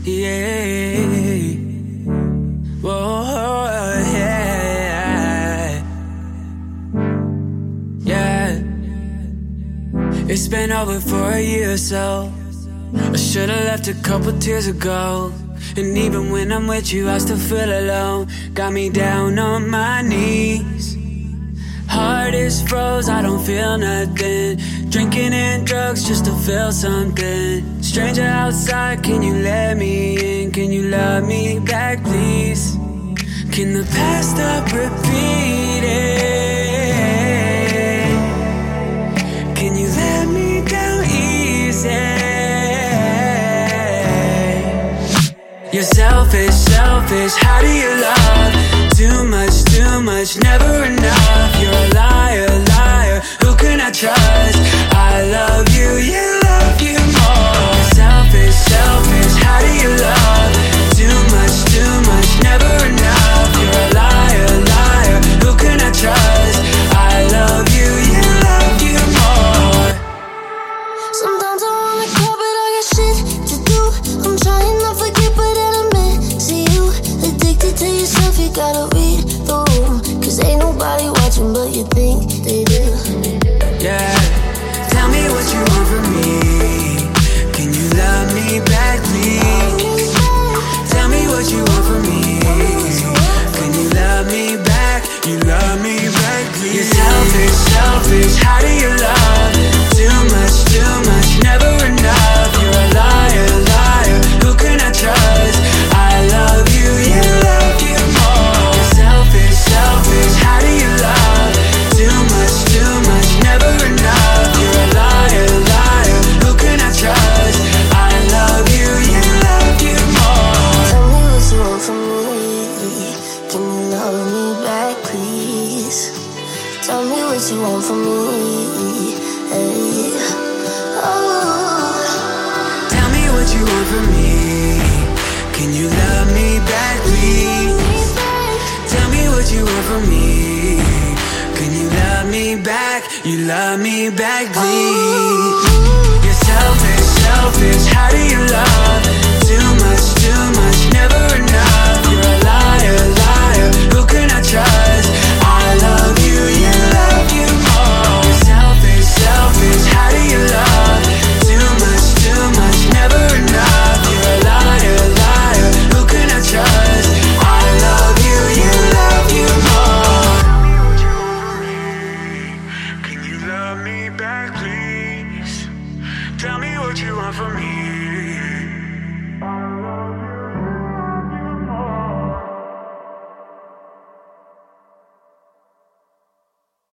Yeah. Whoa, yeah. Yeah. It's been over for a year or so. I should've left a couple tears ago. And even when I'm with you, I still feel alone. Got me down on my knees. Heart is froze, I don't feel nothing. Drinking and drugs just to feel something. Stranger outside, can you let me in? Can you love me back, please? Can the past stop repeating? Can you let me down easy? You're selfish, selfish, how do you love? Too much, never enough. You're a liar, liar, who can I trust? I love you, you love you more. You're selfish, selfish, how do you love? Too much, never enough. You're a liar, liar, who can I trust? I love you, you love you more. Sometimes I wanna call, but I got shit to do. I'm trying not forget, but then I'm missing you. Addicted to yourself, you gotta read the room. Cause ain't nobody watching, but you think they do. Yeah, tell me what you want from me. Can you love me back, please? Tell me what you want from me. Can you love me back? You love me back, please. You're selfish, selfish, how do you love? Too much, never enough. You're a liar, liar, who can I trust? I love you, you love you more. You're selfish, selfish, how do you love? Too much, never enough. You're a liar, liar, who can I trust? I love you, you love you more. Tell me what you want from me. Can you love me back, please? Tell me what you want from me. Hey. Oh. Tell me what you want from me. Can you love me back, please? Tell me what you want from me. Can you love me back? You love me back, please. You're selfish.